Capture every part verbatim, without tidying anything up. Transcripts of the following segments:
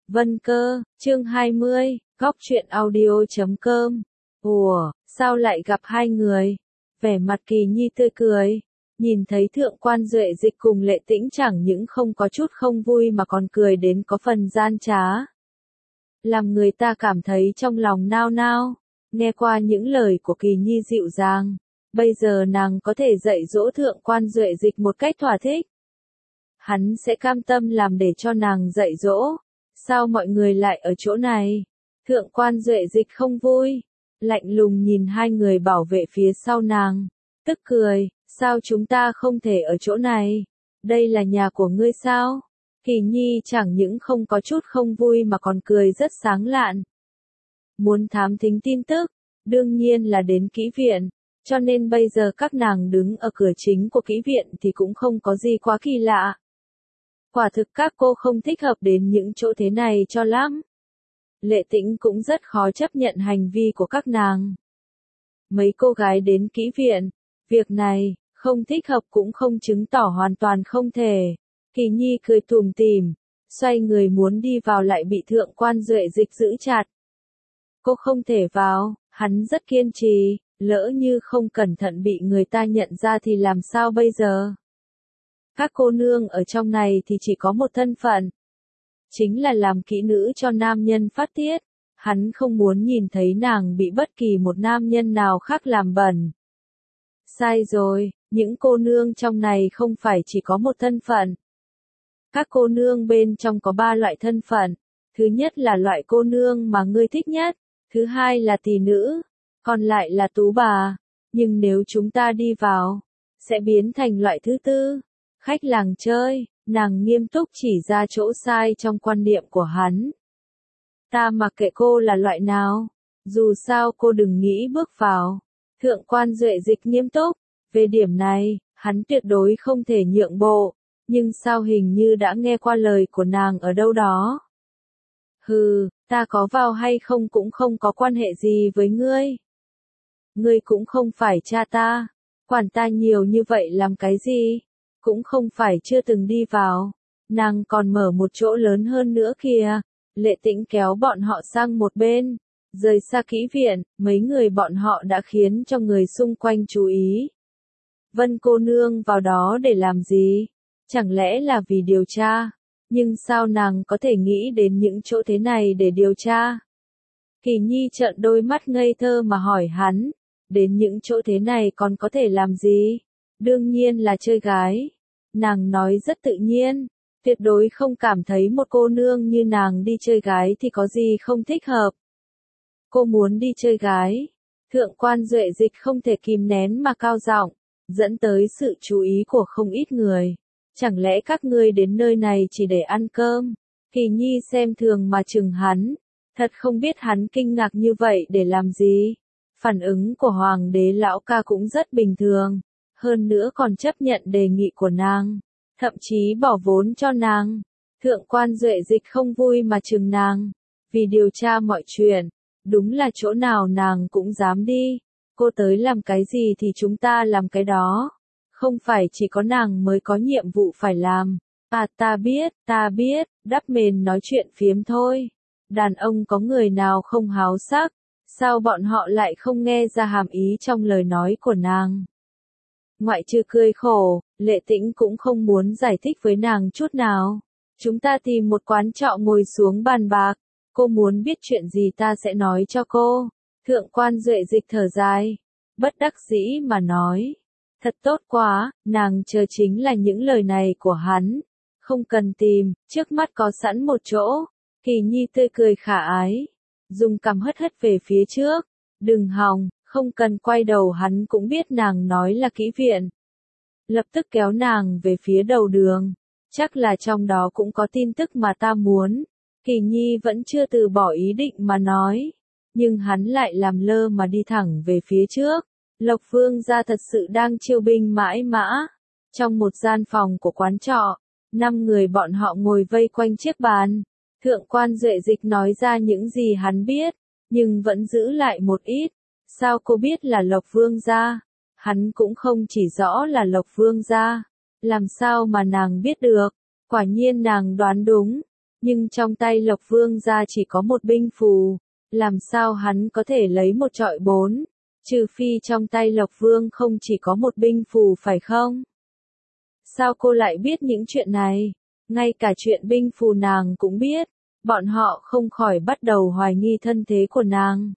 Vân Cơ, chương hai mươi, góc truyện audio chấm com. Ủa, sao lại gặp hai người? Vẻ mặt Kỳ Nhi tươi cười, nhìn thấy Thượng quan Duệ Dịch cùng Lệ Tĩnh chẳng những không có chút không vui mà còn cười đến có phần gian trá. Làm người ta cảm thấy trong lòng nao nao, nghe qua những lời của Kỳ Nhi dịu dàng, bây giờ nàng có thể dạy dỗ Thượng quan Duệ Dịch một cách thỏa thích. Hắn sẽ cam tâm làm để cho nàng dạy dỗ. Sao mọi người lại ở chỗ này? Thượng quan Duệ Dịch không vui, lạnh lùng nhìn hai người bảo vệ phía sau nàng, tức cười, sao chúng ta không thể ở chỗ này? Đây là nhà của ngươi sao? Kỳ Nhi chẳng những không có chút không vui mà còn cười rất sáng lạn. Muốn thám thính tin tức, đương nhiên là đến kỹ viện, cho nên bây giờ các nàng đứng ở cửa chính của kỹ viện thì cũng không có gì quá kỳ lạ. Quả thực các cô không thích hợp đến những chỗ thế này cho lắm. Lệ Tĩnh cũng rất khó chấp nhận hành vi của các nàng. Mấy cô gái đến kỹ viện, việc này, không thích hợp cũng không chứng tỏ hoàn toàn không thể. Kỳ Nhi cười tủm tỉm, xoay người muốn đi vào lại bị Thượng quan Duệ Dịch giữ chặt. Cô không thể vào, hắn rất kiên trì, lỡ như không cẩn thận bị người ta nhận ra thì làm sao bây giờ? Các cô nương ở trong này thì chỉ có một thân phận. Chính là làm kỹ nữ cho nam nhân phát tiết. Hắn không muốn nhìn thấy nàng bị bất kỳ một nam nhân nào khác làm bẩn. Sai rồi, những cô nương trong này không phải chỉ có một thân phận. Các cô nương bên trong có ba loại thân phận. Thứ nhất là loại cô nương mà ngươi thích nhất. Thứ hai là tỷ nữ. Còn lại là tú bà. Nhưng nếu chúng ta đi vào, sẽ biến thành loại thứ tư. Khách làng chơi, nàng nghiêm túc chỉ ra chỗ sai trong quan niệm của hắn. Ta mặc kệ cô là loại nào, dù sao cô đừng nghĩ bước vào. Thượng quan Duệ Dịch nghiêm túc, về điểm này, hắn tuyệt đối không thể nhượng bộ, nhưng sao hình như đã nghe qua lời của nàng ở đâu đó. Hừ, ta có vào hay không cũng không có quan hệ gì với ngươi. Ngươi cũng không phải cha ta, quản ta nhiều như vậy làm cái gì? Cũng không phải chưa từng đi vào, nàng còn mở một chỗ lớn hơn nữa kìa. Lệ Tĩnh kéo bọn họ sang một bên, rời xa kỹ viện, mấy người bọn họ đã khiến cho người xung quanh chú ý. Vân cô nương vào đó để làm gì? Chẳng lẽ là vì điều tra? Nhưng sao nàng có thể nghĩ đến những chỗ thế này để điều tra? Kỳ Nhi trợn đôi mắt ngây thơ mà hỏi hắn, đến những chỗ thế này còn có thể làm gì? Đương nhiên là chơi gái. Nàng nói rất tự nhiên, tuyệt đối không cảm thấy một cô nương như nàng đi chơi gái thì có gì không thích hợp. Cô muốn đi chơi gái. Thượng quan Duệ Dịch không thể kìm nén mà cao giọng, dẫn tới sự chú ý của không ít người. Chẳng lẽ các ngươi đến nơi này chỉ để ăn cơm? Kỳ Nhi xem thường mà chừng hắn, thật không biết hắn kinh ngạc như vậy để làm gì. Phản ứng của Hoàng đế lão ca cũng rất bình thường. Hơn nữa còn chấp nhận đề nghị của nàng, thậm chí bỏ vốn cho nàng. Thượng quan Duệ Dịch không vui mà chừng nàng, vì điều tra mọi chuyện, đúng là chỗ nào nàng cũng dám đi. Cô tới làm cái gì thì chúng ta làm cái đó, không phải chỉ có nàng mới có nhiệm vụ phải làm. À ta biết, ta biết, đắp mền nói chuyện phiếm thôi. Đàn ông có người nào không háo sắc, sao bọn họ lại không nghe ra hàm ý trong lời nói của nàng. Ngoại trừ cười khổ, Lệ Tĩnh cũng không muốn giải thích với nàng chút nào. Chúng ta tìm một quán trọ ngồi xuống bàn bạc. Cô muốn biết chuyện gì ta sẽ nói cho cô. Thượng quan Duệ Dịch thở dài, bất đắc dĩ mà nói. Thật tốt quá, nàng chờ chính là những lời này của hắn. Không cần tìm, trước mắt có sẵn một chỗ. Kỳ Nhi tươi cười khả ái, dùng cằm hất hất về phía trước. Đừng hòng. Không cần quay đầu hắn cũng biết nàng nói là kỹ viện. Lập tức kéo nàng về phía đầu đường. Chắc là trong đó cũng có tin tức mà ta muốn. Kỳ Nhi vẫn chưa từ bỏ ý định mà nói. Nhưng hắn lại làm lơ mà đi thẳng về phía trước. Lộc Vương gia thật sự đang chiêu binh mãi mã. Trong một gian phòng của quán trọ, năm người bọn họ ngồi vây quanh chiếc bàn. Thượng quan Duệ Dịch nói ra những gì hắn biết, nhưng vẫn giữ lại một ít. Sao cô biết là Lộc Vương gia? Hắn cũng không chỉ rõ là Lộc Vương gia. Làm sao mà nàng biết được? Quả nhiên nàng đoán đúng. Nhưng trong tay Lộc Vương gia chỉ có một binh phù, làm sao hắn có thể lấy một trọi bốn, trừ phi trong tay Lộc Vương không chỉ có một binh phù phải không? Sao cô lại biết những chuyện này? Ngay cả chuyện binh phù nàng cũng biết, bọn họ không khỏi bắt đầu hoài nghi thân thế của nàng.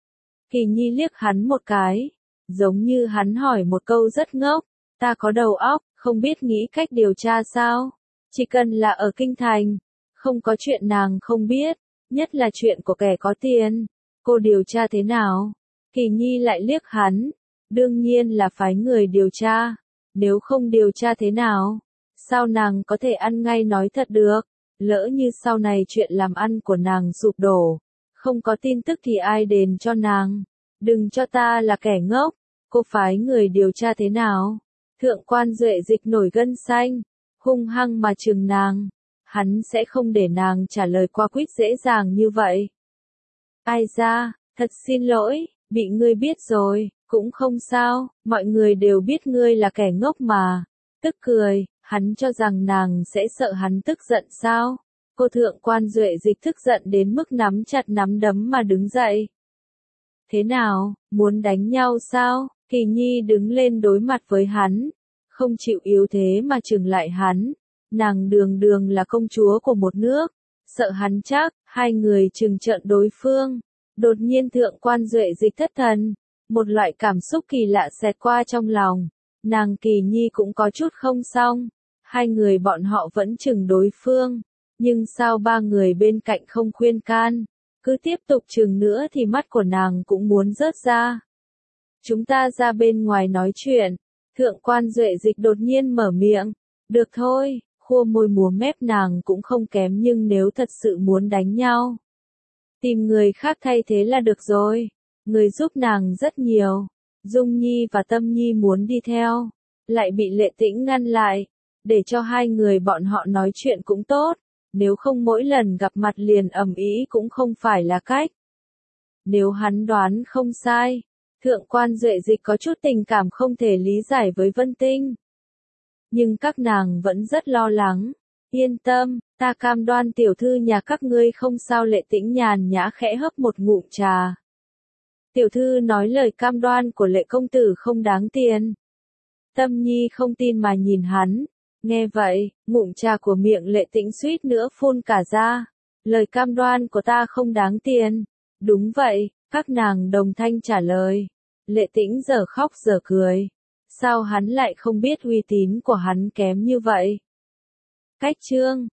Kỳ Nhi liếc hắn một cái, giống như hắn hỏi một câu rất ngốc, ta có đầu óc, không biết nghĩ cách điều tra sao? Chỉ cần là ở kinh thành, không có chuyện nàng không biết, nhất là chuyện của kẻ có tiền. Cô điều tra thế nào? Kỳ Nhi lại liếc hắn, đương nhiên là phái người điều tra, nếu không điều tra thế nào? Sao nàng có thể ăn ngay nói thật được? Lỡ như sau này chuyện làm ăn của nàng sụp đổ, không có tin tức thì ai đền cho nàng? Đừng cho ta là kẻ ngốc, cô phái người điều tra thế nào? Thượng quan Duệ Dịch nổi gân xanh, hung hăng mà trừng nàng, hắn sẽ không để nàng trả lời qua quýt dễ dàng như vậy. Ai ra, thật xin lỗi, bị ngươi biết rồi, cũng không sao, mọi người đều biết ngươi là kẻ ngốc mà. Tức cười, hắn cho rằng nàng sẽ sợ hắn tức giận sao? Cô thượng quan Duệ Dịch tức giận đến mức nắm chặt nắm đấm mà đứng dậy. Thế nào, muốn đánh nhau sao? Kỳ Nhi đứng lên đối mặt với hắn, không chịu yếu thế mà trừng lại hắn. Nàng đường đường là công chúa của một nước, sợ hắn chắc, hai người trừng trợn đối phương. Đột nhiên thượng quan Duệ Dịch thất thần, một loại cảm xúc kỳ lạ xẹt qua trong lòng. Nàng Kỳ Nhi cũng có chút không xong, hai người bọn họ vẫn trừng đối phương, nhưng sao ba người bên cạnh không khuyên can, cứ tiếp tục trừng nữa thì mắt của nàng cũng muốn rớt ra. Chúng ta ra bên ngoài nói chuyện, thượng quan Duệ Dịch đột nhiên mở miệng, được thôi, khua môi múa mép nàng cũng không kém nhưng nếu thật sự muốn đánh nhau, tìm người khác thay thế là được rồi, người giúp nàng rất nhiều. Dung Nhi và Tâm Nhi muốn đi theo, lại bị Lệ Tĩnh ngăn lại, để cho hai người bọn họ nói chuyện cũng tốt, nếu không mỗi lần gặp mặt liền ầm ĩ cũng không phải là cách. Nếu hắn đoán không sai, thượng quan Duệ Dịch có chút tình cảm không thể lý giải với Vân Tinh. Nhưng các nàng vẫn rất lo lắng, yên tâm, ta cam đoan tiểu thư nhà các ngươi không sao. Lệ Tĩnh nhàn nhã khẽ hấp một ngụm trà. Tiểu thư nói lời cam đoan của Lệ công tử không đáng tiền. Tâm Nhi không tin mà nhìn hắn, nghe vậy, ngụm trà của miệng Lệ Tĩnh suýt nữa phun cả ra. Lời cam đoan của ta không đáng tiền. Đúng vậy, các nàng đồng thanh trả lời. Lệ Tĩnh giờ khóc giờ cười. Sao hắn lại không biết uy tín của hắn kém như vậy? Cách chương